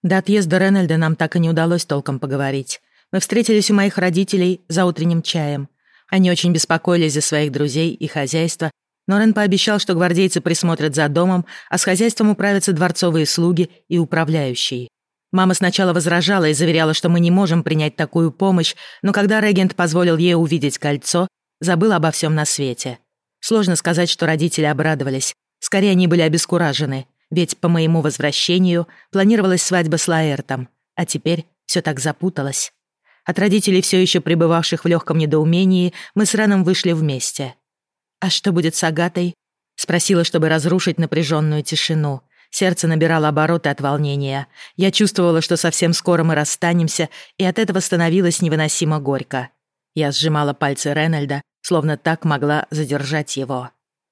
До отъезда Ренальда нам так и не удалось толком поговорить. Мы встретились у моих родителей за утренним чаем. Они очень беспокоились за своих друзей и хозяйство, но Рен пообещал, что гвардейцы присмотрят за домом, а с хозяйством управятся дворцовые слуги и управляющие. Мама сначала возражала и заверяла, что мы не можем принять такую помощь, но когда регент позволил ей увидеть кольцо, забыла обо всем на свете. Сложно сказать, что родители обрадовались. Скорее, они были обескуражены, ведь по моему возвращению планировалась свадьба с Лаэртом, а теперь все так запуталось. От родителей, все еще пребывавших в легком недоумении, мы с Реном вышли вместе. «А что будет с Агатой?» — спросила, чтобы разрушить напряженную тишину. Сердце набирало обороты от волнения. Я чувствовала, что совсем скоро мы расстанемся, и от этого становилось невыносимо горько. Я сжимала пальцы Ренальда, словно так могла задержать его.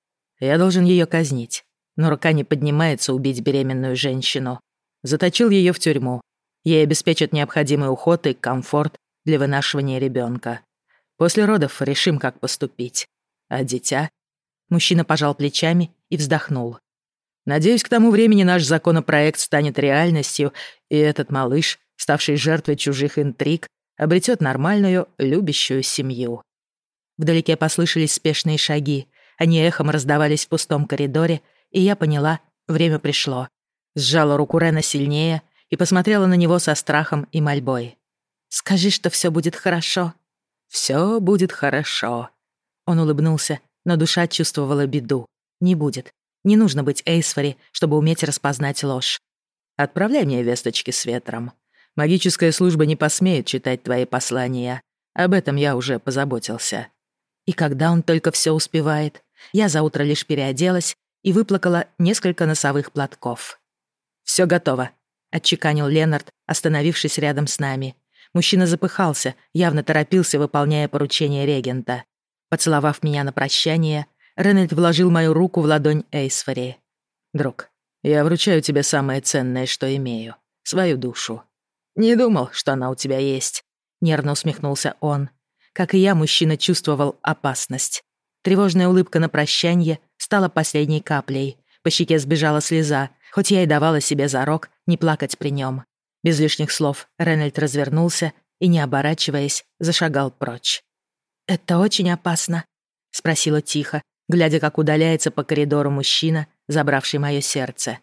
Я должен ее казнить, но рука не поднимается убить беременную женщину. Заточил ее в тюрьму. Ей обеспечат необходимый уход и комфорт для вынашивания ребенка. После родов решим, как поступить. А дитя? Мужчина пожал плечами и вздохнул. Надеюсь, к тому времени наш законопроект станет реальностью, и этот малыш, ставший жертвой чужих интриг, обретет нормальную, любящую семью. Вдалеке послышались спешные шаги. Они эхом раздавались в пустом коридоре, и я поняла, время пришло. Сжала руку Рена сильнее и посмотрела на него со страхом и мольбой. «Скажи, что все будет хорошо». «Все будет хорошо». Он улыбнулся, но душа чувствовала беду. Не будет. Не нужно быть Эйсфори, чтобы уметь распознать ложь. Отправляй мне весточки с ветром. Магическая служба не посмеет читать твои послания. Об этом я уже позаботился. И когда он только все успевает, я за утро лишь переоделась и выплакала несколько носовых платков. Все готово», — отчеканил Ленард, остановившись рядом с нами. Мужчина запыхался, явно торопился, выполняя поручение регента. Поцеловав меня на прощание, Ренальд вложил мою руку в ладонь Эйсфори. «Друг, я вручаю тебе самое ценное, что имею. Свою душу. Не думал, что она у тебя есть», — нервно усмехнулся он. Как и я, мужчина чувствовал опасность. Тревожная улыбка на прощанье стала последней каплей. По щеке сбежала слеза, хоть я и давала себе зарок не плакать при нем. Без лишних слов Ренальд развернулся и, не оборачиваясь, зашагал прочь. «Это очень опасно?» — спросила тихо, глядя, как удаляется по коридору мужчина, забравший мое сердце.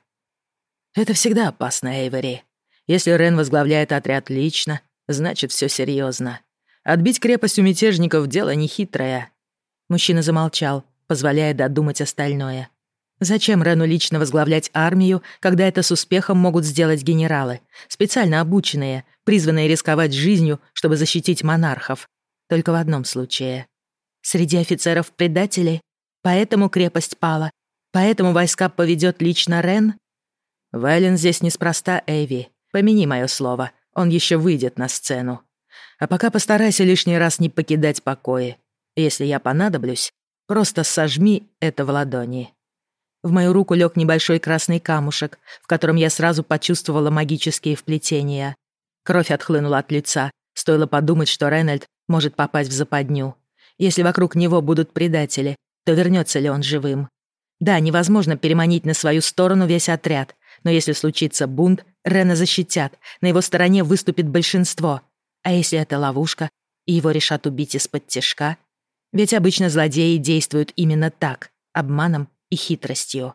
«Это всегда опасно, Эйвори. Если Рен возглавляет отряд лично, значит, все серьезно. Отбить крепость у мятежников — дело нехитрое». Мужчина замолчал, позволяя додумать остальное. Зачем Рену лично возглавлять армию, когда это с успехом могут сделать генералы, специально обученные, призванные рисковать жизнью, чтобы защитить монархов? Только в одном случае. Среди офицеров предатели? Поэтому крепость пала? Поэтому войска поведет лично Рен? Вайлен здесь неспроста, Эйви. Помяни мое слово, он еще выйдет на сцену. А пока постарайся лишний раз не покидать покои. Если я понадоблюсь, просто сожми это в ладони». В мою руку лег небольшой красный камушек, в котором я сразу почувствовала магические вплетения. Кровь отхлынула от лица, стоило подумать, что Ренальд может попасть в западню. Если вокруг него будут предатели, то вернется ли он живым? Да, невозможно переманить на свою сторону весь отряд, но если случится бунт, Рена защитят, на его стороне выступит большинство. А если это ловушка, и его решат убить из-под тишка? Ведь обычно злодеи действуют именно так, обманом и хитростью.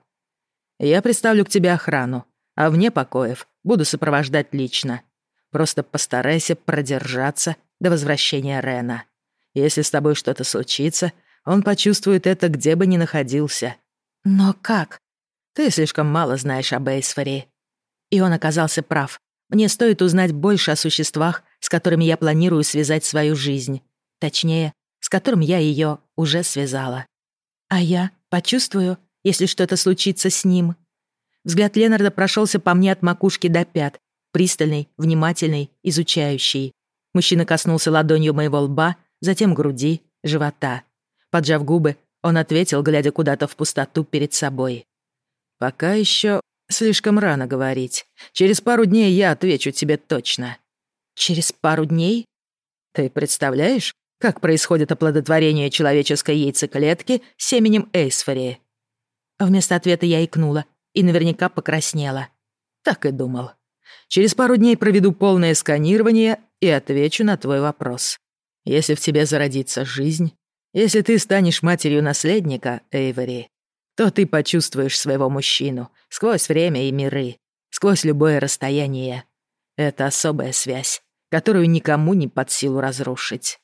«Я представлю к тебе охрану, а вне покоев буду сопровождать лично. Просто постарайся продержаться до возвращения Рена. Если с тобой что-то случится, он почувствует это, где бы ни находился». «Но как?» «Ты слишком мало знаешь об Эйсфори». И он оказался прав. Мне стоит узнать больше о существах, с которыми я планирую связать свою жизнь. Точнее, с которым я ее уже связала. А я почувствую, если что-то случится с ним. Взгляд Ленарда прошелся по мне от макушки до пят, пристальный, внимательный, изучающий. Мужчина коснулся ладонью моего лба, затем груди, живота. Поджав губы, он ответил, глядя куда-то в пустоту перед собой. «Пока еще слишком рано говорить. Через пару дней я отвечу тебе точно». «Через пару дней?» «Ты представляешь, как происходит оплодотворение человеческой яйцеклетки семенем Эйсфори?» Вместо ответа я икнула и наверняка покраснела. Так и думал. Через пару дней проведу полное сканирование и отвечу на твой вопрос. Если в тебе зародится жизнь, если ты станешь матерью наследника, Эйвори, то ты почувствуешь своего мужчину сквозь время и миры, сквозь любое расстояние. Это особая связь, которую никому не под силу разрушить.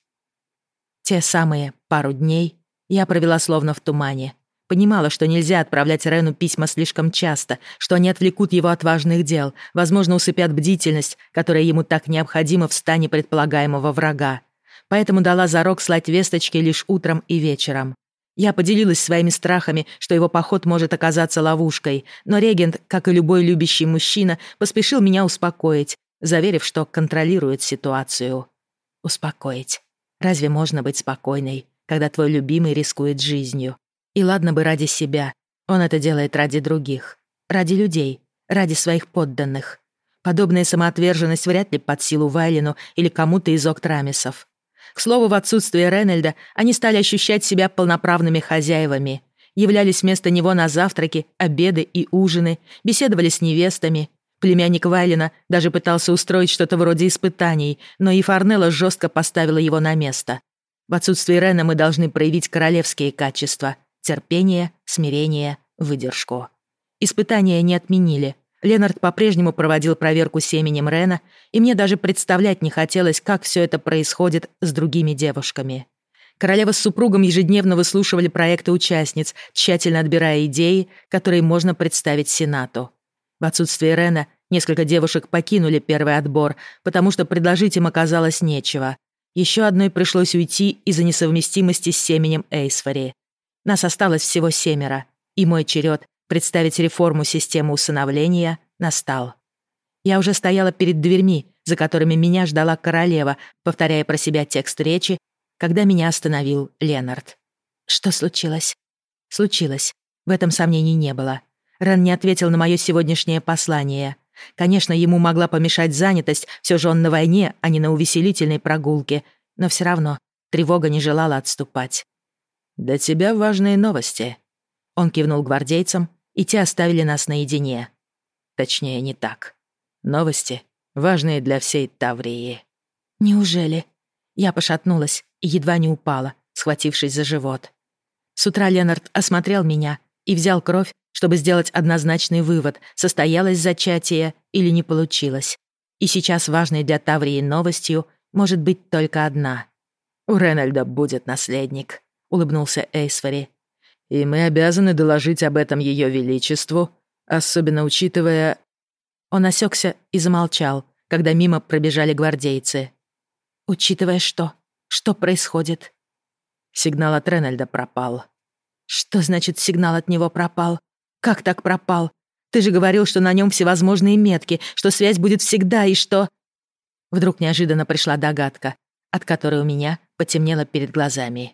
Те самые пару дней я провела словно в тумане. Понимала, что нельзя отправлять Рену письма слишком часто, что они отвлекут его от важных дел, возможно, усыпят бдительность, которая ему так необходима в стане предполагаемого врага. Поэтому дала зарок слать весточки лишь утром и вечером. Я поделилась своими страхами, что его поход может оказаться ловушкой, но регент, как и любой любящий мужчина, поспешил меня успокоить, заверив, что контролирует ситуацию. Успокоить. Разве можно быть спокойной, когда твой любимый рискует жизнью? И ладно бы ради себя, он это делает ради других, ради людей, ради своих подданных. Подобная самоотверженность вряд ли под силу Вайлину или кому-то из Октрамисов. К слову, в отсутствие Ренельда они стали ощущать себя полноправными хозяевами, являлись вместо него на завтраки, обеды и ужины, беседовали с невестами. Племянник Вайлина даже пытался устроить что-то вроде испытаний, но и Фарнелла жестко поставила его на место. В отсутствие Рена мы должны проявить королевские качества — терпение, смирение, выдержку. Испытания не отменили. Ленард по-прежнему проводил проверку семенем Рена, и мне даже представлять не хотелось, как все это происходит с другими девушками. Королева с супругом ежедневно выслушивали проекты участниц, тщательно отбирая идеи, которые можно представить Сенату. В отсутствие Рена несколько девушек покинули первый отбор, потому что предложить им оказалось нечего. Еще одной пришлось уйти из-за несовместимости с семенем Эйсфори. Нас осталось всего 7, и мой черед представить реформу системы усыновления настал. Я уже стояла перед дверьми, за которыми меня ждала королева, повторяя про себя текст речи, когда меня остановил Ленард. Что случилось? Случилось. В этом сомнений не было. Рен не ответил на мое сегодняшнее послание. Конечно, ему могла помешать занятость, все же он на войне, а не на увеселительной прогулке, но все равно тревога не желала отступать. «Для тебя важные новости». Он кивнул гвардейцам, и те оставили нас наедине. Точнее, не так. Новости, важные для всей Таврии. Неужели? Я пошатнулась и едва не упала, схватившись за живот. С утра Ленард осмотрел меня и взял кровь, чтобы сделать однозначный вывод, состоялось зачатие или не получилось. И сейчас важной для Таврии новостью может быть только одна. «У Ренальда будет наследник», — улыбнулся Эйсфори. «И мы обязаны доложить об этом Ее Величеству, особенно учитывая...» Он осекся и замолчал, когда мимо пробежали гвардейцы. «Учитывая что? Что происходит?» Сигнал от Ренальда пропал. «Что значит сигнал от него пропал? Как так пропал? Ты же говорил, что на нем всевозможные метки, что связь будет всегда и что...» Вдруг неожиданно пришла догадка, от которой у меня потемнело перед глазами.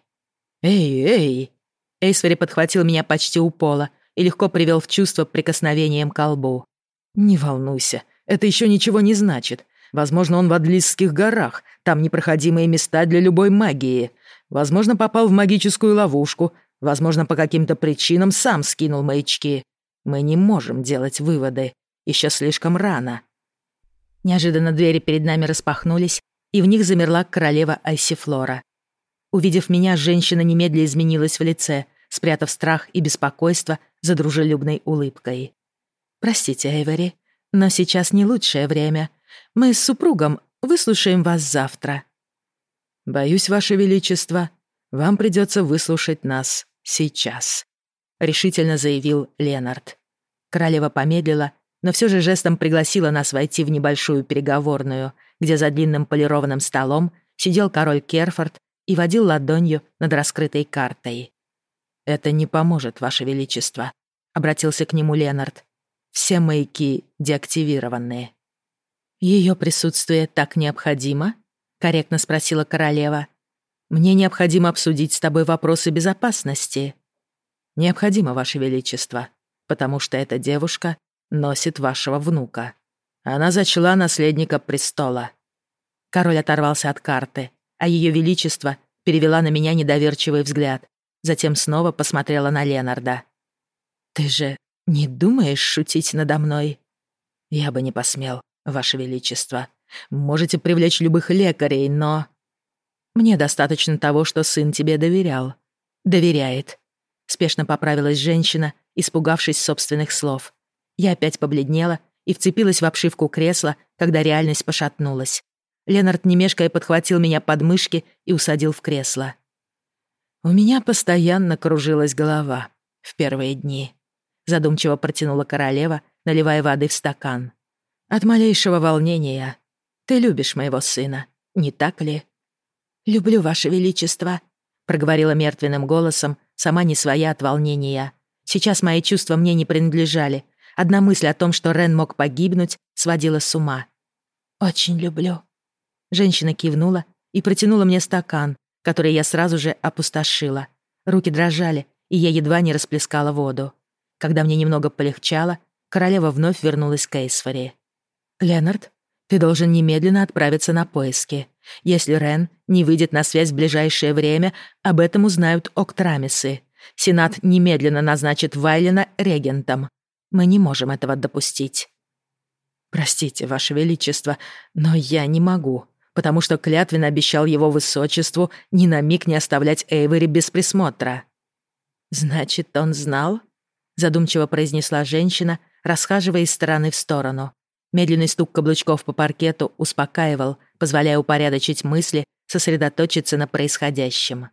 «Эй!» Эйсфори подхватил меня почти у пола и легко привел в чувство прикосновением к лбу. «Не волнуйся, это еще ничего не значит. Возможно, он в Адлисских горах, там непроходимые места для любой магии. Возможно, попал в магическую ловушку, возможно, по каким-то причинам сам скинул маячки. Мы не можем делать выводы, еще слишком рано». Неожиданно двери перед нами распахнулись, и в них замерла королева Айсифлора. Увидев меня, женщина немедля изменилась в лице, спрятав страх и беспокойство за дружелюбной улыбкой. «Простите, Эйвори, но сейчас не лучшее время. Мы с супругом выслушаем вас завтра». «Боюсь, Ваше Величество, вам придется выслушать нас сейчас», — решительно заявил Ленард. Королева помедлила, но все же жестом пригласила нас войти в небольшую переговорную, где за длинным полированным столом сидел король Керфорд и водил ладонью над раскрытой картой. «Это не поможет, Ваше Величество», — обратился к нему Ленард. «Все маяки деактивированы». «Ее присутствие так необходимо?» — корректно спросила королева. «Мне необходимо обсудить с тобой вопросы безопасности». «Необходимо, Ваше Величество, потому что эта девушка носит вашего внука. Она зачала наследника престола». Король оторвался от карты, а Ее Величество перевела на меня недоверчивый взгляд, затем снова посмотрела на Ленарда. «Ты же не думаешь шутить надо мной?» «Я бы не посмел. Ваше Величество. Можете привлечь любых лекарей, но... Мне достаточно того, что сын тебе доверял. Доверяет. Спешно поправилась женщина, испугавшись собственных слов. Я опять побледнела и вцепилась в обшивку кресла, когда реальность пошатнулась. Ленард, не мешкая, подхватил меня под мышки и усадил в кресло. У меня постоянно кружилась голова в первые дни. Задумчиво протянула королева, наливая воды в стакан. От малейшего волнения. Ты любишь моего сына, не так ли? «Люблю, Ваше Величество», — проговорила мертвенным голосом, сама не своя от волнения. Сейчас мои чувства мне не принадлежали. Одна мысль о том, что Рен мог погибнуть, сводила с ума. «Очень люблю». Женщина кивнула и протянула мне стакан, который я сразу же опустошила. Руки дрожали, и я едва не расплескала воду. Когда мне немного полегчало, королева вновь вернулась к Эйсфори. «Ленард, ты должен немедленно отправиться на поиски. Если Рен не выйдет на связь в ближайшее время, об этом узнают Октрамисы. Сенат немедленно назначит Вайлена регентом. Мы не можем этого допустить». «Простите, Ваше Величество, но я не могу, потому что клятвенно обещал его высочеству ни на миг не оставлять Эйвери без присмотра». «Значит, он знал?» — задумчиво произнесла женщина, расхаживая из стороны в сторону. Медленный стук каблучков по паркету успокаивал, позволяя упорядочить мысли, сосредоточиться на происходящем.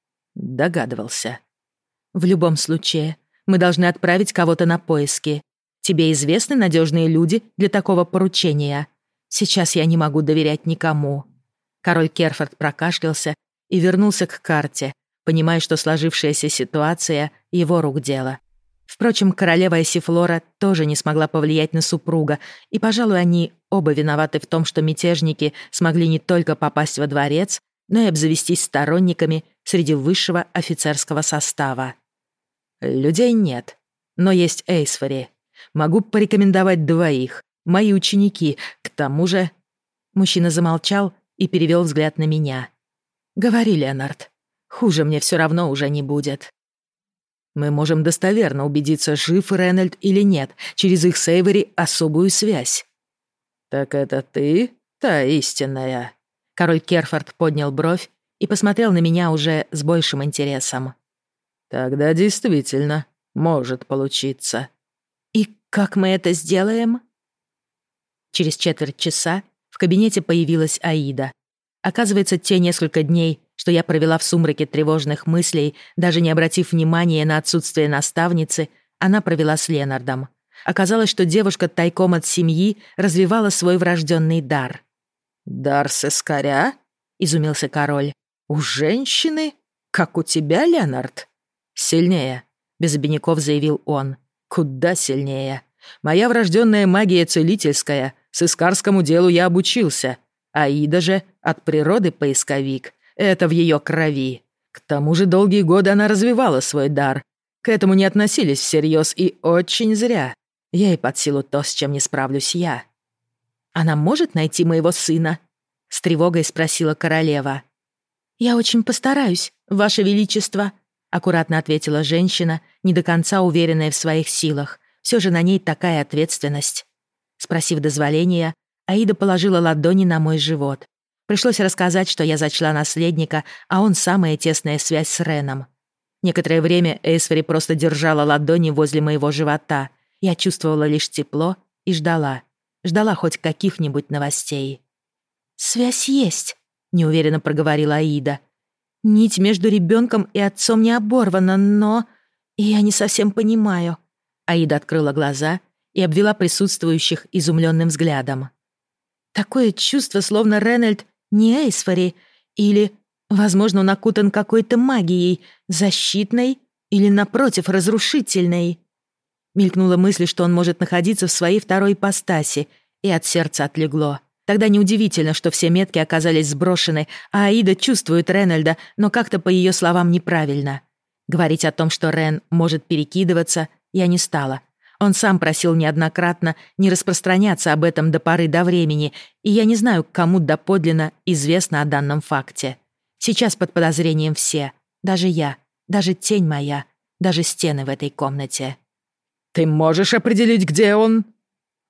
Догадывался. «В любом случае, мы должны отправить кого-то на поиски. Тебе известны надежные люди для такого поручения? Сейчас я не могу доверять никому». Король Керфорд прокашлялся и вернулся к карте, понимая, что сложившаяся ситуация — его рук дело. Впрочем, королева Эссифлора тоже не смогла повлиять на супруга, и, пожалуй, они оба виноваты в том, что мятежники смогли не только попасть во дворец, но и обзавестись сторонниками среди высшего офицерского состава. «Людей нет, но есть Эйсфори. Могу порекомендовать 2, мои ученики, к тому же...» Мужчина замолчал и перевел взгляд на меня. «Говори, Ленард, хуже мне все равно уже не будет». «Мы можем достоверно убедиться, жив Ренальд или нет, через их с Эйвери особую связь». «Так это ты, та истинная?» Король Керфорд поднял бровь и посмотрел на меня уже с большим интересом. «Тогда действительно может получиться». «И как мы это сделаем?» Через четверть часа в кабинете появилась Аида. Оказывается, те несколько дней, что я провела в сумраке тревожных мыслей, даже не обратив внимания на отсутствие наставницы, она провела с Ленардом. Оказалось, что девушка тайком от семьи развивала свой врожденный дар. «Дар сыскаря?» — изумился король. «У женщины? Как у тебя, Ленард?» «Сильнее», — без обиняков заявил он. «Куда сильнее. Моя врожденная магия целительская, сыскарскому делу я обучился. Аида же от природы поисковик. Это в ее крови. К тому же долгие годы она развивала свой дар. К этому не относились всерьез и очень зря. Ей под силу то, с чем не справлюсь я». «Она может найти моего сына?» — с тревогой спросила королева. «Я очень постараюсь, Ваше Величество», — аккуратно ответила женщина, не до конца уверенная в своих силах. Все же на ней такая ответственность. Спросив дозволения, Аида положила ладони на мой живот. Пришлось рассказать, что я зачла наследника, а он самая тесная связь с Реном. Некоторое время Эйсфори просто держала ладони возле моего живота. Я чувствовала лишь тепло и ждала. Ждала хоть каких-нибудь новостей. «Связь есть», — неуверенно проговорила Аида. «Нить между ребенком и отцом не оборвана, но... Я не совсем понимаю». Аида открыла глаза и обвела присутствующих изумленным взглядом. «Такое чувство, словно Ренальд не Эйсфори, или, возможно, он окутан какой-то магией, защитной или, напротив, разрушительной». Мелькнула мысль, что он может находиться в своей второй ипостаси, и от сердца отлегло. Тогда неудивительно, что все метки оказались сброшены, а Аида чувствует Ренальда, но как-то по ее словам неправильно. Говорить о том, что Рен может перекидываться, я не стала. Он сам просил неоднократно не распространяться об этом до поры до времени, и я не знаю, кому доподлинно известно о данном факте. Сейчас под подозрением все, даже я, даже тень моя, даже стены в этой комнате. «Ты можешь определить, где он?»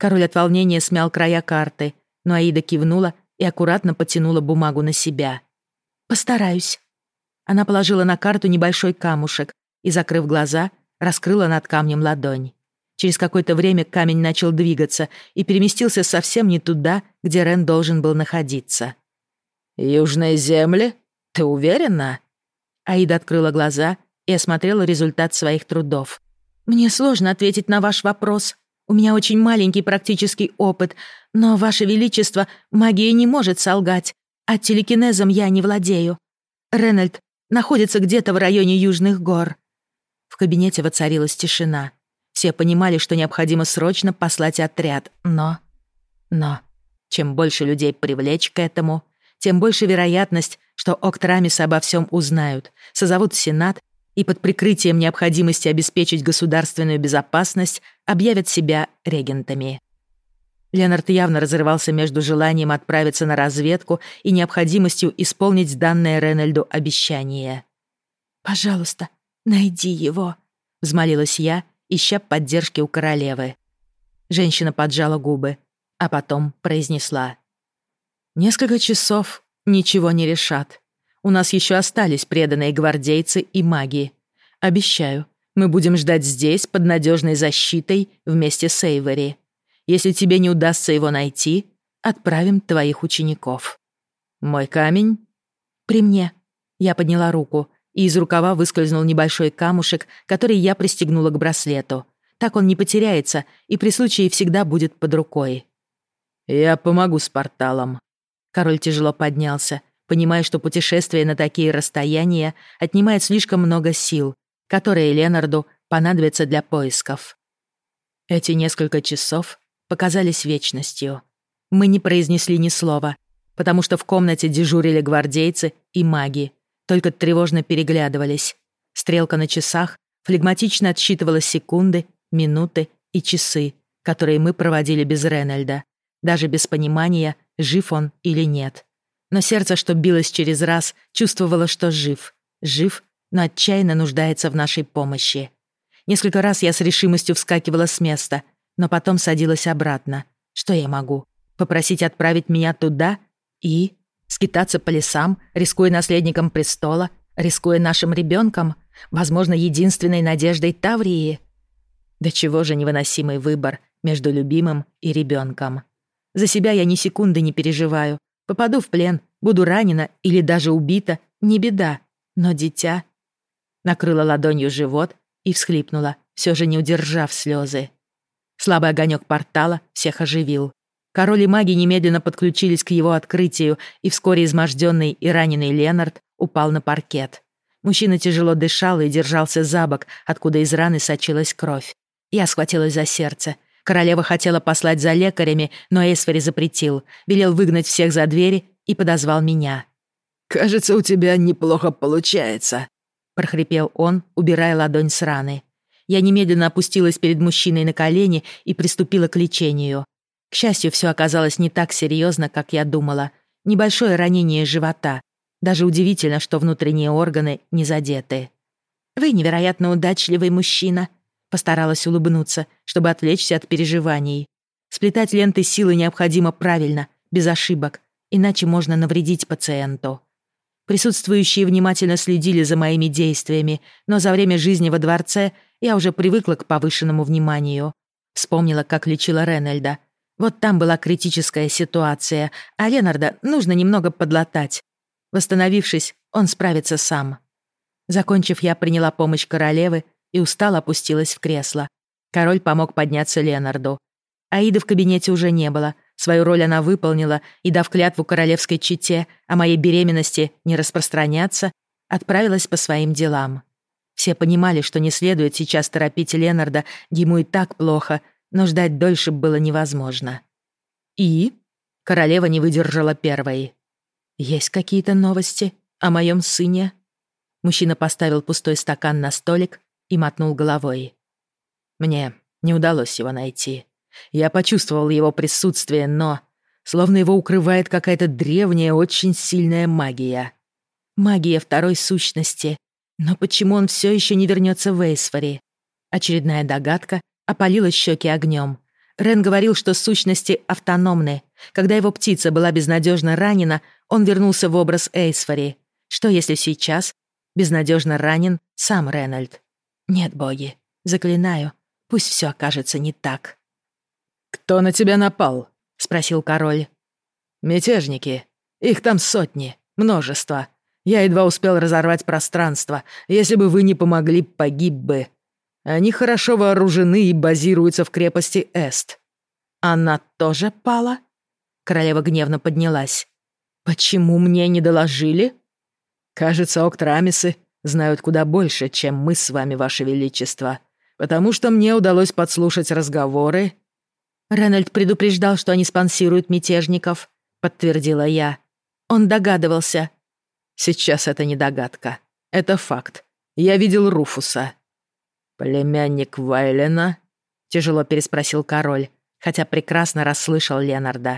Король от волнения смял края карты, но Аида кивнула и аккуратно потянула бумагу на себя. «Постараюсь». Она положила на карту небольшой камушек и, закрыв глаза, раскрыла над камнем ладонь. Через какое-то время камень начал двигаться и переместился совсем не туда, где Рен должен был находиться. «Южные земли? Ты уверена?» Аида открыла глаза и осмотрела результат своих трудов. «Мне сложно ответить на ваш вопрос. У меня очень маленький практический опыт, но, Ваше Величество, магия не может солгать, а телекинезом я не владею. Ренальд находится где-то в районе Южных гор». В кабинете воцарилась тишина. Все понимали, что необходимо срочно послать отряд, но... Чем больше людей привлечь к этому, тем больше вероятность, что Октрамисы обо всем узнают, созовут Сенат и под прикрытием необходимости обеспечить государственную безопасность объявят себя регентами. Ленард явно разрывался между желанием отправиться на разведку и необходимостью исполнить данное Ренальду обещание. «Пожалуйста, найди его», — взмолилась я, ища поддержки у королевы. Женщина поджала губы, а потом произнесла: «Несколько часов ничего не решат. У нас еще остались преданные гвардейцы и маги. Обещаю, мы будем ждать здесь под надежной защитой вместе с Эйвори. Если тебе не удастся его найти, отправим твоих учеников». «Мой камень?» «При мне». Я подняла руку, и из рукава выскользнул небольшой камушек, который я пристегнула к браслету. Так он не потеряется и при случае всегда будет под рукой. «Я помогу с порталом». Король тяжело поднялся, понимая, что путешествие на такие расстояния отнимает слишком много сил, которые Ленарду понадобятся для поисков. Эти несколько часов показались вечностью. Мы не произнесли ни слова, потому что в комнате дежурили гвардейцы и маги, только тревожно переглядывались. Стрелка на часах флегматично отсчитывала секунды, минуты и часы, которые мы проводили без Ренальда, даже без понимания, жив он или нет. Но сердце, что билось через раз, чувствовало, что жив, но отчаянно нуждается в нашей помощи. Несколько раз я с решимостью вскакивала с места, но потом садилась обратно. Что я могу? Попросить отправить меня туда и... скитаться по лесам, рискуя наследником престола, рискуя нашим ребенком, возможно, единственной надеждой Таврии? До чего же невыносимый выбор между любимым и ребенком. За себя я ни секунды не переживаю. Попаду в плен, буду ранена или даже убита, не беда. Но дитя... Накрыла ладонью живот и всхлипнула, все же не удержав слезы. Слабый огонек портала всех оживил. Король и маги немедленно подключились к его открытию, и вскоре изможденный и раненый Ленард упал на паркет. Мужчина тяжело дышал и держался за бок, откуда из раны сочилась кровь. Я схватилась за сердце. Королева хотела послать за лекарями, но Эсфери запретил, велел выгнать всех за двери и подозвал меня. «Кажется, у тебя неплохо получается», — прохрипел он, убирая ладонь с раны. Я немедленно опустилась перед мужчиной на колени и приступила к лечению. К счастью, все оказалось не так серьезно, как я думала. Небольшое ранение живота. Даже удивительно, что внутренние органы не задеты. «Вы невероятно удачливый мужчина», — постаралась улыбнуться, чтобы отвлечься от переживаний. Сплетать ленты силы необходимо правильно, без ошибок, иначе можно навредить пациенту. Присутствующие внимательно следили за моими действиями, но за время жизни во дворце я уже привыкла к повышенному вниманию. Вспомнила, как лечила Ренальда. Вот там была критическая ситуация, а Ленарда нужно немного подлатать. Восстановившись, он справится сам. Закончив, я приняла помощь королевы и устало опустилась в кресло. Король помог подняться Ленарду. Аиды в кабинете уже не было. Свою роль она выполнила и, дав клятву королевской чете о моей беременности не распространяться, отправилась по своим делам. Все понимали, что не следует сейчас торопить Ленарда, ему и так плохо, но ждать дольше было невозможно. И королева не выдержала первой. «Есть какие-то новости о моем сыне?» Мужчина поставил пустой стакан на столик и мотнул головой. «Мне не удалось его найти. Я почувствовал его присутствие, но... словно его укрывает какая-то древняя, очень сильная магия. Магия второй сущности. Но почему он все еще не вернется в Эйсфори?» Очередная догадка опалила щеки огнем. Рен говорил, что сущности автономны. Когда его птица была безнадежно ранена, он вернулся в образ Эйсфори. Что если сейчас безнадежно ранен сам Ренальд? Нет, боги, заклинаю, пусть все окажется не так. «Кто на тебя напал?» — спросил король. «Мятежники. Их там сотни, множество. Я едва успел разорвать пространство. Если бы вы не помогли, погиб бы. Они хорошо вооружены и базируются в крепости Эст». «Она тоже пала?» Королева гневно поднялась. «Почему мне не доложили?» «Кажется, Октрамисы знают куда больше, чем мы с вами, ваше величество, потому что мне удалось подслушать разговоры». «Ренальд предупреждал, что они спонсируют мятежников», — подтвердила я. «Он догадывался». «Сейчас это не догадка. Это факт. Я видел Руфуса». «Племянник Вайлена?» — тяжело переспросил король, хотя прекрасно расслышал Ленарда.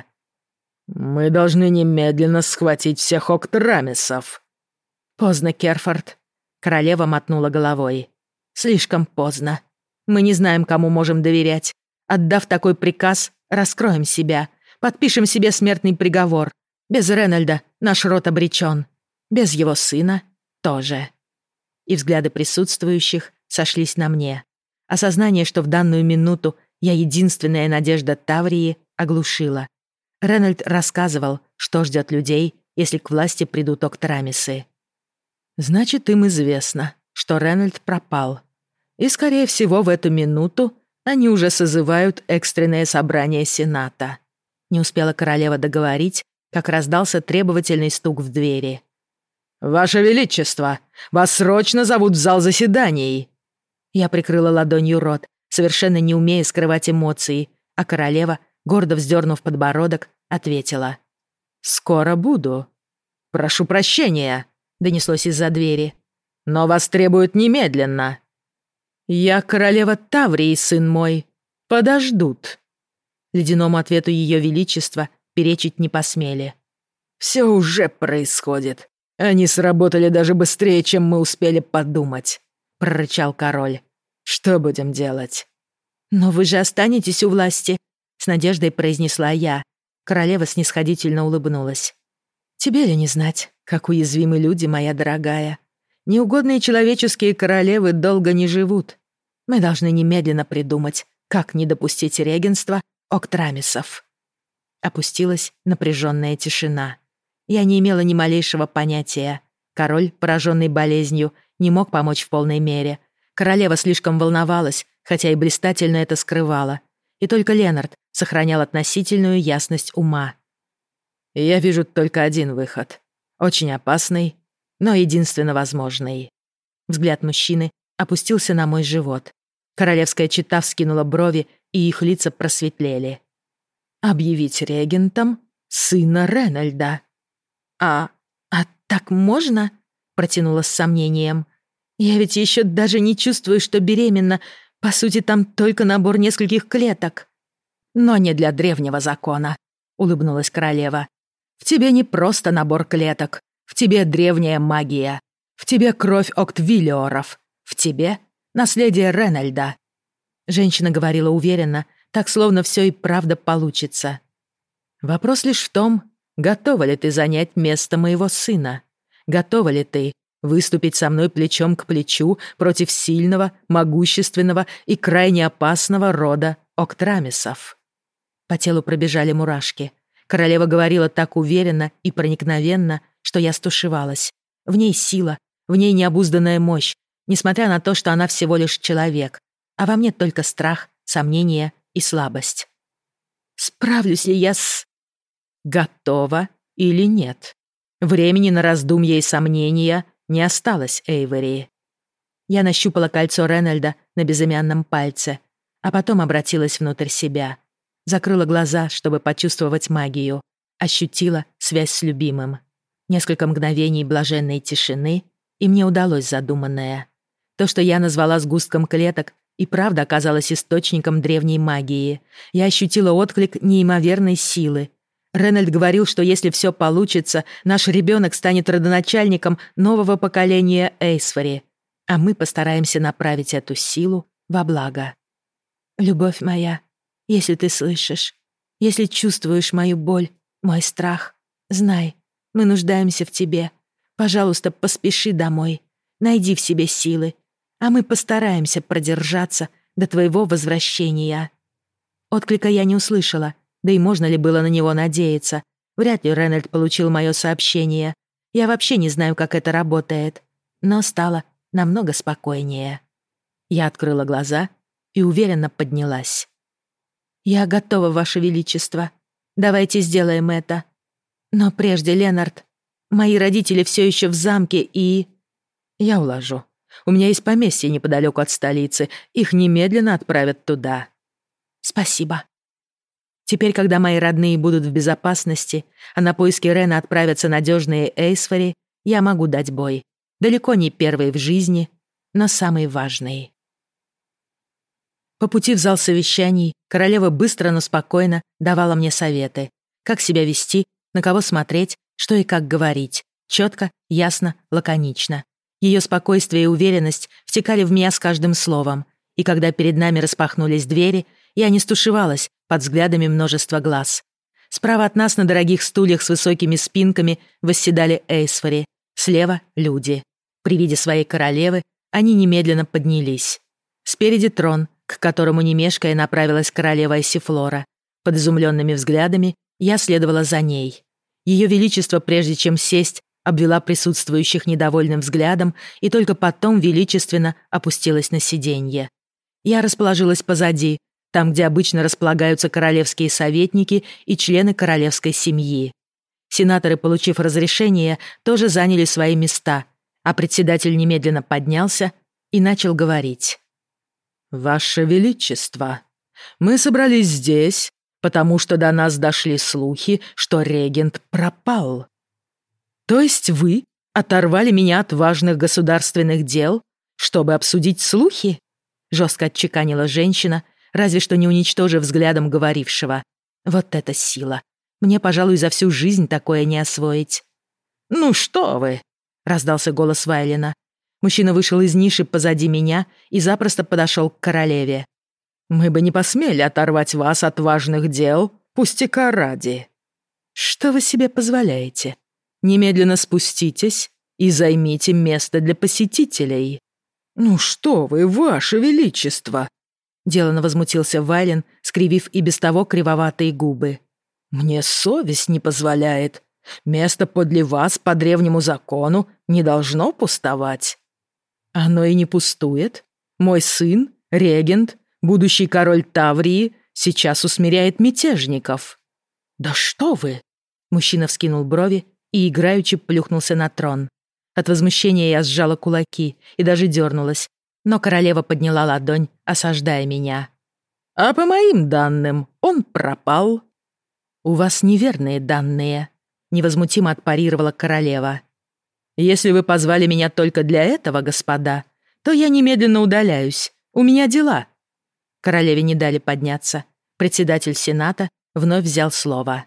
«Мы должны немедленно схватить всех Октрамисов». «Поздно, Керфорд», — королева мотнула головой. «Слишком поздно. Мы не знаем, кому можем доверять. Отдав такой приказ, раскроем себя, подпишем себе смертный приговор. Без Ренальда наш род обречен. Без его сына тоже». И взгляды присутствующих сошлись на мне. Осознание, что в данную минуту я единственная надежда Таврии, оглушило. Ренальд рассказывал, что ждет людей, если к власти придут Октрамисы. «Значит, им известно, что Ренальд пропал. И, скорее всего, в эту минуту они уже созывают экстренное собрание Сената». Не успела королева договорить, как раздался требовательный стук в двери. «Ваше Величество, вас срочно зовут в зал заседаний!» Я прикрыла ладонью рот, совершенно не умея скрывать эмоции, а королева, гордо вздернув подбородок, ответила. «Скоро буду». «Прошу прощения», — донеслось из-за двери. «Но вас требуют немедленно». «Я королева Таврии, сын мой. Подождут». Ледяному ответу Ее Величества перечить не посмели. «Все уже происходит. Они сработали даже быстрее, чем мы успели подумать», — прорычал король. «Что будем делать?» «Но вы же останетесь у власти», — с надеждой произнесла я. Королева снисходительно улыбнулась. «Тебе ли не знать, как уязвимы люди, моя дорогая? Неугодные человеческие королевы долго не живут. Мы должны немедленно придумать, как не допустить регенства Октрамисов». Опустилась напряженная тишина. Я не имела ни малейшего понятия. Король, пораженный болезнью, не мог помочь в полной мере. Королева слишком волновалась, хотя и блистательно это скрывала. И только Ленард сохранял относительную ясность ума. «Я вижу только один выход. Очень опасный, но единственно возможный». Взгляд мужчины опустился на мой живот. Королевская чета вскинула брови, и их лица просветлели. «Объявить регентом сына Ренальда». «А так можно?» — протянула с сомнением. «Я ведь еще даже не чувствую, что беременна. По сути, там только набор нескольких клеток». «Но не для древнего закона», — улыбнулась королева. «В тебе не просто набор клеток. В тебе древняя магия. В тебе кровь Октвиллиоров. В тебе наследие Ренальда». Женщина говорила уверенно, так словно все и правда получится. «Вопрос лишь в том, готова ли ты занять место моего сына? Готова ли ты выступить со мной плечом к плечу против сильного, могущественного и крайне опасного рода Октрамисов?» По телу пробежали мурашки. Королева говорила так уверенно и проникновенно, что я стушевалась. В ней сила, в ней необузданная мощь, несмотря на то, что она всего лишь человек, а во мне только страх, сомнение и слабость. «Справлюсь ли я с...» «Готова или нет? Времени на раздумья и сомнения не осталось, Эйвери». Я нащупала кольцо Ренальда на безымянном пальце, а потом обратилась внутрь себя. Закрыла глаза, чтобы почувствовать магию. Ощутила связь с любимым. Несколько мгновений блаженной тишины, и мне удалось задуманное. То, что я назвала сгустком клеток, и правда оказалось источником древней магии. Я ощутила отклик неимоверной силы. Ренальд говорил, что если все получится, наш ребенок станет родоначальником нового поколения Эйсфори, а мы постараемся направить эту силу во благо. «Любовь моя, Если ты слышишь, если чувствуешь мою боль, мой страх, знай, мы нуждаемся в тебе. Пожалуйста, поспеши домой. Найди в себе силы, а мы постараемся продержаться до твоего возвращения». Отклика я не услышала, да и можно ли было на него надеяться. Вряд ли Рейнольд получил мое сообщение. Я вообще не знаю, как это работает. Но стало намного спокойнее. Я открыла глаза и уверенно поднялась. «Я готова, Ваше Величество. Давайте сделаем это. Но прежде, Ленард, мои родители все еще в замке и...» «Я уложу. У меня есть поместье неподалеку от столицы. Их немедленно отправят туда». «Спасибо». Теперь, когда мои родные будут в безопасности, а на поиски Рена отправятся надежные Эйсфори, я могу дать бой. Далеко не первый в жизни, но самый важный. По пути в зал совещаний королева быстро, но спокойно давала мне советы. Как себя вести, на кого смотреть, что и как говорить. Четко, ясно, лаконично. Ее спокойствие и уверенность втекали в меня с каждым словом. И когда перед нами распахнулись двери, я не стушевалась под взглядами множества глаз. Справа от нас на дорогих стульях с высокими спинками восседали Эйсфори. Слева — люди. При виде своей королевы они немедленно поднялись. Спереди трон, к которому не мешкая направилась королева Эссифлора. Под изумленными взглядами я следовала за ней. Ее величество, прежде чем сесть, обвела присутствующих недовольным взглядом и только потом величественно опустилась на сиденье. Я расположилась позади, там, где обычно располагаются королевские советники и члены королевской семьи. Сенаторы, получив разрешение, тоже заняли свои места, а председатель немедленно поднялся и начал говорить. «Ваше Величество, мы собрались здесь, потому что до нас дошли слухи, что регент пропал». «То есть вы оторвали меня от важных государственных дел, чтобы обсудить слухи?» Жестко отчеканила женщина, разве что не уничтожив взглядом говорившего. Вот это сила. Мне, пожалуй, за всю жизнь такое не освоить. «Ну что вы!» — раздался голос Вайлина. Мужчина вышел из ниши позади меня и запросто подошел к королеве. «Мы бы не посмели оторвать вас от важных дел, пустяка ради». «Что вы себе позволяете? Немедленно спуститесь и займите место для посетителей». «Ну что вы, ваше величество!» Делано возмутился Вайлен, скривив и без того кривоватые губы. «Мне совесть не позволяет. Место подле вас по древнему закону не должно пустовать». «Оно и не пустует. Мой сын, регент, будущий король Таврии, сейчас усмиряет мятежников». «Да что вы!» Мужчина вскинул брови и играючи плюхнулся на трон. От возмущения я сжала кулаки и даже дернулась, но королева подняла ладонь, осаждая меня. «А по моим данным, он пропал». «У вас неверные данные», — невозмутимо отпарировала королева. «Если вы позвали меня только для этого, господа, то я немедленно удаляюсь. У меня дела». Королеве не дали подняться. Председатель Сената вновь взял слово.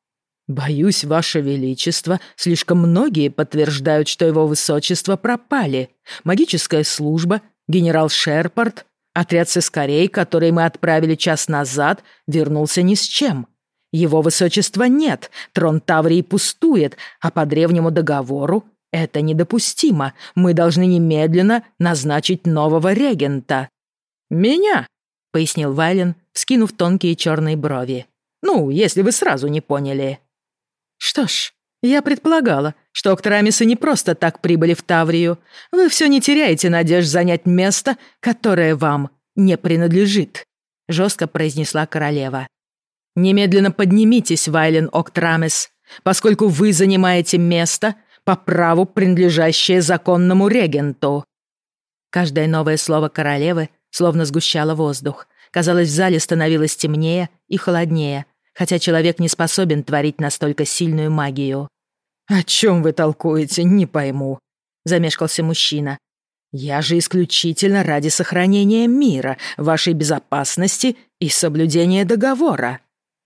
«Боюсь, Ваше Величество, слишком многие подтверждают, что его высочество пропали. Магическая служба, генерал Шерпард, отряд сыскарей, который мы отправили час назад, вернулся ни с чем. Его высочества нет, трон Таврии пустует, а по древнему договору это недопустимо. Мы должны немедленно назначить нового регента». «Меня?» — пояснил Вайлен, вскинув тонкие черные брови. «Ну, если вы сразу не поняли». «Что ж, я предполагала, что Октрамисы не просто так прибыли в Таврию. Вы все не теряете надежд занять место, которое вам не принадлежит», — жестко произнесла королева. «Немедленно поднимитесь, Вайлен Октрамис, поскольку вы занимаете место, по праву принадлежащее законному регенту». Каждое новое слово королевы словно сгущало воздух. Казалось, в зале становилось темнее и холоднее, хотя человек не способен творить настолько сильную магию. «О чем вы толкуете, не пойму», — замешкался мужчина. «Я же исключительно ради сохранения мира, вашей безопасности и соблюдения договора».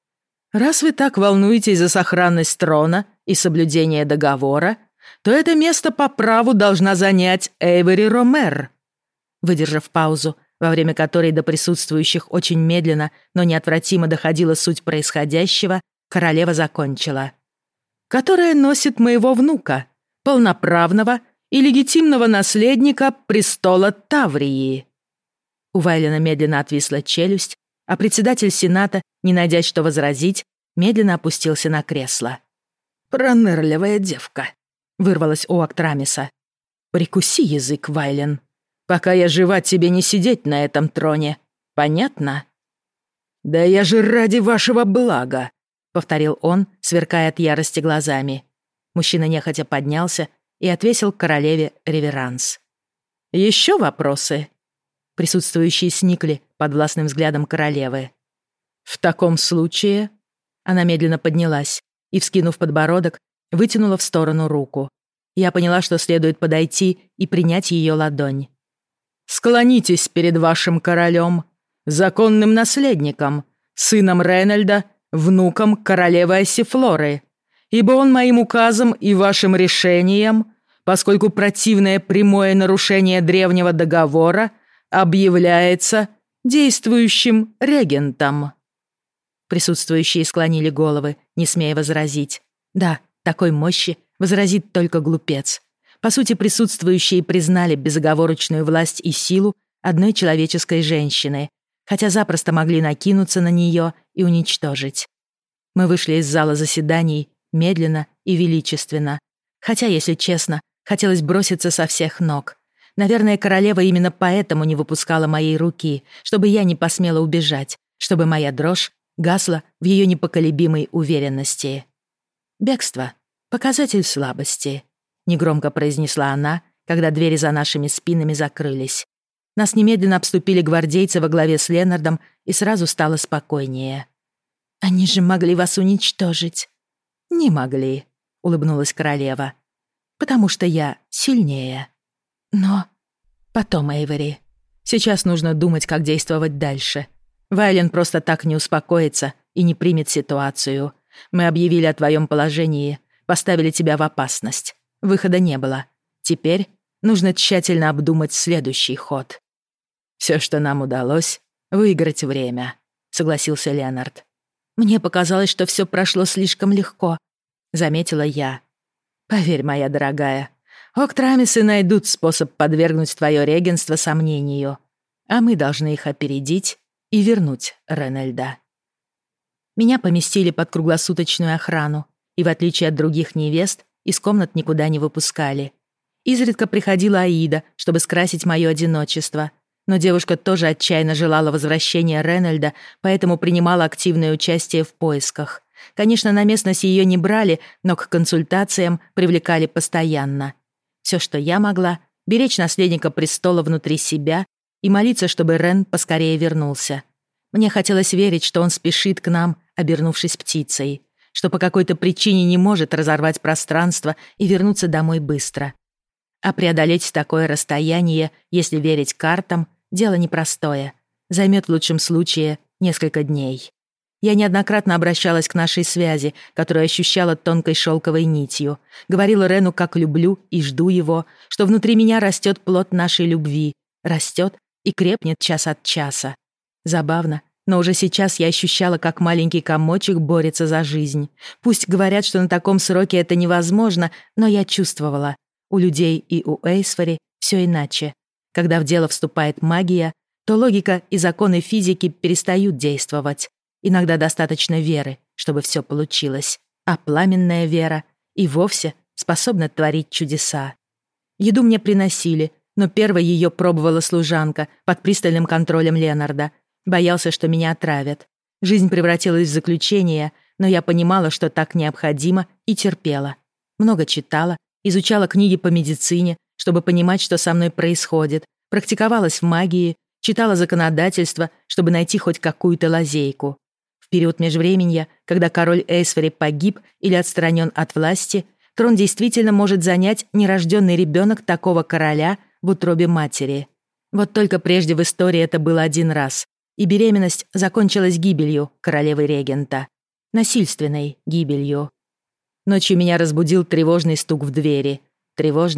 «Раз вы так волнуетесь за сохранность трона и соблюдение договора, то это место по праву должна занять Эйвери Ромер». Выдержав паузу, во время которой до присутствующих очень медленно, но неотвратимо доходила суть происходящего, королева закончила. «Которая носит моего внука, полноправного и легитимного наследника престола Таврии». У Вайлена медленно отвисла челюсть, а председатель Сената, не найдя что возразить, медленно опустился на кресло. «Пронырливая девка», — вырвалась у Актрамиса. «Прикуси язык, Вайлен. Пока я жива, тебе не сидеть на этом троне. Понятно?» «Да я же ради вашего блага», — повторил он, сверкая от ярости глазами. Мужчина нехотя поднялся и отвесил королеве реверанс. «Еще вопросы?» Присутствующие сникли под властным взглядом королевы. «В таком случае...» Она медленно поднялась и, вскинув подбородок, вытянула в сторону руку. Я поняла, что следует подойти и принять ее ладонь. «Склонитесь перед вашим королем, законным наследником, сыном Рейнольда, внуком королевы Ассифлоры, ибо он моим указом и вашим решением, поскольку противное прямое нарушение древнего договора объявляется действующим регентом». Присутствующие склонили головы, не смея возразить. Да, такой мощи возразит только глупец. По сути, присутствующие признали безоговорочную власть и силу одной человеческой женщины, хотя запросто могли накинуться на нее и уничтожить. Мы вышли из зала заседаний медленно и величественно, хотя, если честно, хотелось броситься со всех ног. Наверное, королева именно поэтому не выпускала моей руки, чтобы я не посмела убежать, чтобы моя дрожь гасла в ее непоколебимой уверенности. «Бегство — показатель слабости», — негромко произнесла она, когда двери за нашими спинами закрылись. Нас немедленно обступили гвардейцы во главе с Ленардом, и сразу стало спокойнее. «Они же могли вас уничтожить». «Не могли», — улыбнулась королева. «Потому что я сильнее». «Но...» «Потом, Эйвери. Сейчас нужно думать, как действовать дальше. Вайлен просто так не успокоится и не примет ситуацию. Мы объявили о твоем положении, поставили тебя в опасность. Выхода не было. Теперь нужно тщательно обдумать следующий ход». «Все, что нам удалось, выиграть время», — согласился Леонард. «Мне показалось, что все прошло слишком легко», — заметила я. «Поверь, моя дорогая, Октрамисы найдут способ подвергнуть твое регенство сомнению, а мы должны их опередить и вернуть Ренальда». Меня поместили под круглосуточную охрану, и, в отличие от других невест, из комнат никуда не выпускали. Изредка приходила Аида, чтобы скрасить мое одиночество, но девушка тоже отчаянно желала возвращения Ренальда, поэтому принимала активное участие в поисках. Конечно, на местность ее не брали, но к консультациям привлекали постоянно. Все, что я могла, беречь наследника престола внутри себя и молиться, чтобы Рен поскорее вернулся. Мне хотелось верить, что он спешит к нам, обернувшись птицей, что по какой-то причине не может разорвать пространство и вернуться домой быстро. А преодолеть такое расстояние, если верить картам, дело непростое. Займет в лучшем случае несколько дней. Я неоднократно обращалась к нашей связи, которую ощущала тонкой шелковой нитью. Говорила Рену, как люблю и жду его, что внутри меня растет плод нашей любви. Растет и крепнет час от часа. Забавно, но уже сейчас я ощущала, как маленький комочек борется за жизнь. Пусть говорят, что на таком сроке это невозможно, но я чувствовала. У людей и у Эйсфори все иначе. Когда в дело вступает магия, то логика и законы физики перестают действовать. Иногда достаточно веры, чтобы все получилось. А пламенная вера и вовсе способна творить чудеса. Еду мне приносили, но первой ее пробовала служанка под пристальным контролем Ленарда. Боялся, что меня отравят. Жизнь превратилась в заключение, но я понимала, что так необходимо, и терпела. Много читала, изучала книги по медицине, чтобы понимать, что со мной происходит, практиковалась в магии, читала законодательство, чтобы найти хоть какую-то лазейку. В период межвременья, когда король Эйсфери погиб или отстранен от власти, трон действительно может занять нерожденный ребенок такого короля в утробе матери. Вот только прежде в истории это было один раз, и беременность закончилась гибелью королевы-регента. Насильственной гибелью. Ночью меня разбудил тревожный стук в двери. Тревожный,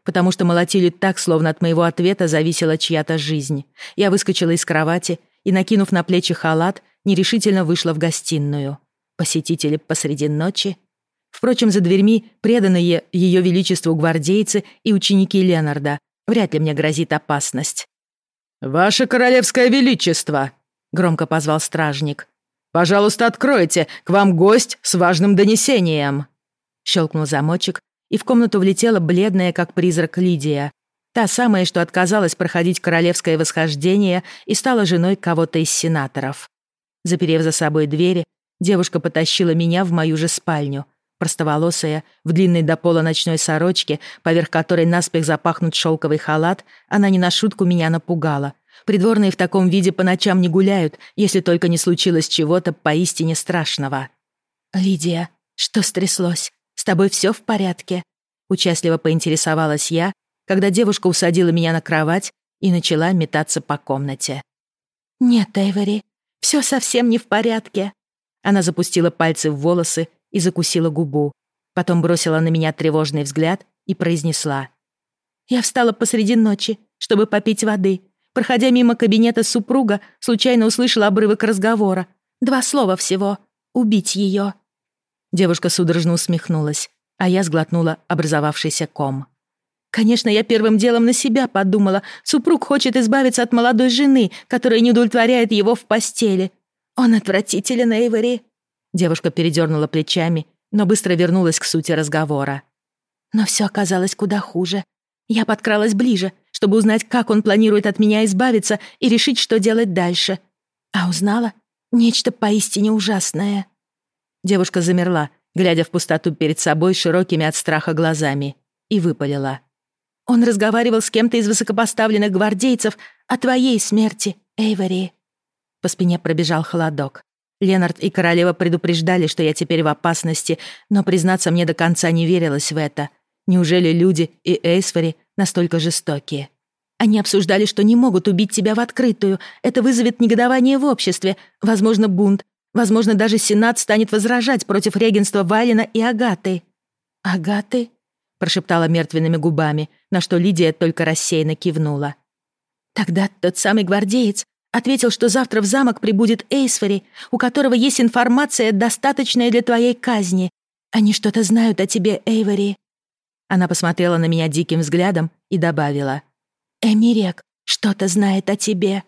потому что молотили так, словно от моего ответа зависела чья-то жизнь. Я выскочила из кровати и, накинув на плечи халат, нерешительно вышла в гостиную. Посетители посреди ночи? Впрочем, за дверьми преданные Ее Величеству гвардейцы и ученики Ленарда. Вряд ли мне грозит опасность. «Ваше Королевское Величество!» — громко позвал стражник. «Пожалуйста, откройте, к вам гость с важным донесением!» Щелкнул замочек, и в комнату влетела бледная, как призрак, Лидия. Та самая, что отказалась проходить королевское восхождение и стала женой кого-то из сенаторов. Заперев за собой двери, девушка потащила меня в мою же спальню. Простоволосая, в длинной до пола ночной сорочке, поверх которой наспех запахнут шелковый халат, она не на шутку меня напугала. Придворные в таком виде по ночам не гуляют, если только не случилось чего-то поистине страшного. «Лидия, что стряслось? С тобой все в порядке?» Участливо поинтересовалась я, когда девушка усадила меня на кровать и начала метаться по комнате. «Нет, Эйвори, все совсем не в порядке». Она запустила пальцы в волосы и закусила губу. Потом бросила на меня тревожный взгляд и произнесла. «Я встала посреди ночи, чтобы попить воды. Проходя мимо кабинета супруга, случайно услышала обрывок разговора. 2 слова всего. Убить ее». Девушка судорожно усмехнулась, а я сглотнула образовавшийся ком. Конечно, я первым делом на себя подумала. Супруг хочет избавиться от молодой жены, которая не удовлетворяет его в постели. Он отвратителен, Эйвори. Девушка передернула плечами, но быстро вернулась к сути разговора. Но все оказалось куда хуже. Я подкралась ближе, чтобы узнать, как он планирует от меня избавиться и решить, что делать дальше. А узнала нечто поистине ужасное. Девушка замерла, глядя в пустоту перед собой широкими от страха глазами, и выпалила. Он разговаривал с кем-то из высокопоставленных гвардейцев о твоей смерти, Эйвори. По спине пробежал холодок. Ленард и королева предупреждали, что я теперь в опасности, но, признаться, мне до конца не верилось в это. Неужели люди и Эйсфори настолько жестокие? Они обсуждали, что не могут убить тебя в открытую. Это вызовет негодование в обществе, возможно, бунт. Возможно, даже Сенат станет возражать против регенства Вайлена и Агаты. «Агаты?» — прошептала мертвенными губами, на что Лидия только рассеянно кивнула. «Тогда тот самый гвардеец ответил, что завтра в замок прибудет Эйсфори, у которого есть информация, достаточная для твоей казни. Они что-то знают о тебе, Эйвори». Она посмотрела на меня диким взглядом и добавила. «Эмирек что-то знает о тебе».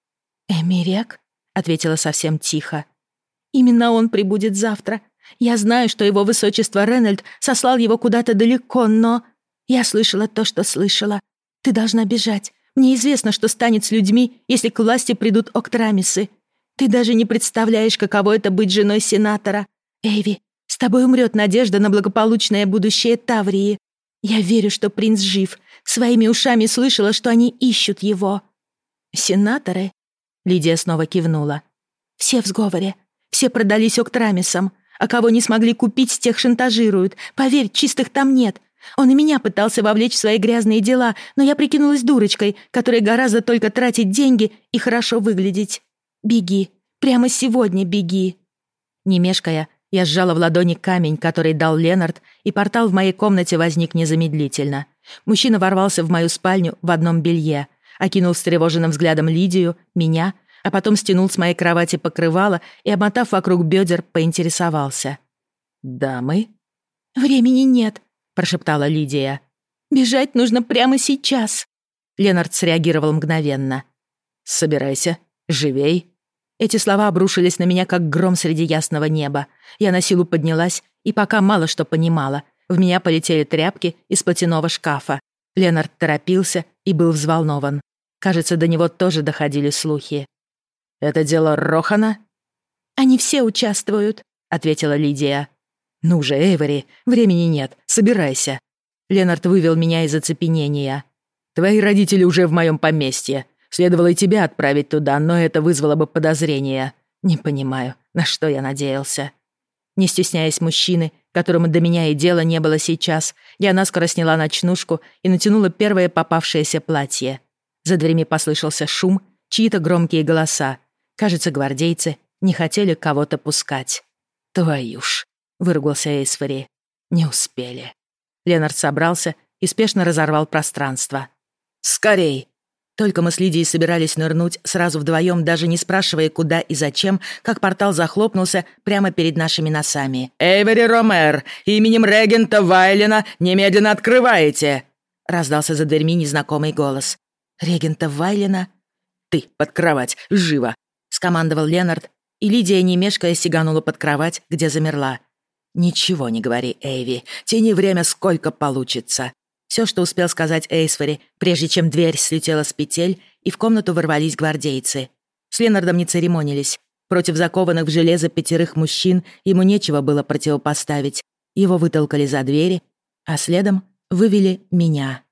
«Эмирек?» — ответила совсем тихо. «Именно он прибудет завтра. Я знаю, что его высочество Ренальд сослал его куда-то далеко, но... Я слышала то, что слышала. Ты должна бежать. Мне известно, что станет с людьми, если к власти придут Октрамисы. Ты даже не представляешь, каково это быть женой сенатора. Эйви, с тобой умрет надежда на благополучное будущее Таврии. Я верю, что принц жив. Своими ушами слышала, что они ищут его». «Сенаторы?» Лидия снова кивнула. «Все в сговоре. Все продались Октрамисам. А кого не смогли купить, тех шантажируют. Поверь, чистых там нет. Он и меня пытался вовлечь в свои грязные дела, но я прикинулась дурочкой, которой гораздо только тратить деньги и хорошо выглядеть. Беги. Прямо сегодня беги». Не мешкая, я сжала в ладони камень, который дал Ленард, и портал в моей комнате возник незамедлительно. Мужчина ворвался в мою спальню в одном белье, окинул встревоженным взглядом Лидию, меня, а потом стянул с моей кровати покрывало и, обмотав вокруг бедер, поинтересовался. «Дамы?» «Времени нет», — прошептала Лидия. «Бежать нужно прямо сейчас». Ленард среагировал мгновенно. «Собирайся, живей». Эти слова обрушились на меня, как гром среди ясного неба. Я на силу поднялась, и пока мало что понимала. В меня полетели тряпки из платяного шкафа. Ленард торопился и был взволнован. Кажется, до него тоже доходили слухи. «Это дело Рохана?» «Они все участвуют», — ответила Лидия. «Ну же, Эйвори, времени нет, собирайся». Ленард вывел меня из оцепенения. «Твои родители уже в моем поместье. Следовало и тебя отправить туда, но это вызвало бы подозрения. Не понимаю, на что я надеялся». Не стесняясь мужчины, которому до меня и дела не было сейчас, я наскоро сняла ночнушку и натянула первое попавшееся платье. За дверями послышался шум, чьи-то громкие голоса. Кажется, гвардейцы не хотели кого-то пускать. «Твою ж!» — выругался Эйсфори. «Не успели». Ленард собрался и спешно разорвал пространство. «Скорей!» Только мы с Лидией собирались нырнуть сразу вдвоем, даже не спрашивая, куда и зачем, как портал захлопнулся прямо перед нашими носами. «Эйвери Ромер, именем регента Вайлена немедленно открываете!» Раздался за дверьми незнакомый голос. «Регента Вайлена?» «Ты под кровать, живо!» — скомандовал Ленард, и Лидия, не мешкая, сиганула под кровать, где замерла. «Ничего не говори, Эйви, тяни время сколько получится». Все, что успел сказать Эйсфери, прежде чем дверь слетела с петель, и в комнату ворвались гвардейцы. С Ленардом не церемонились. Против закованных в железо 5 мужчин ему нечего было противопоставить. Его вытолкали за двери, а следом вывели меня.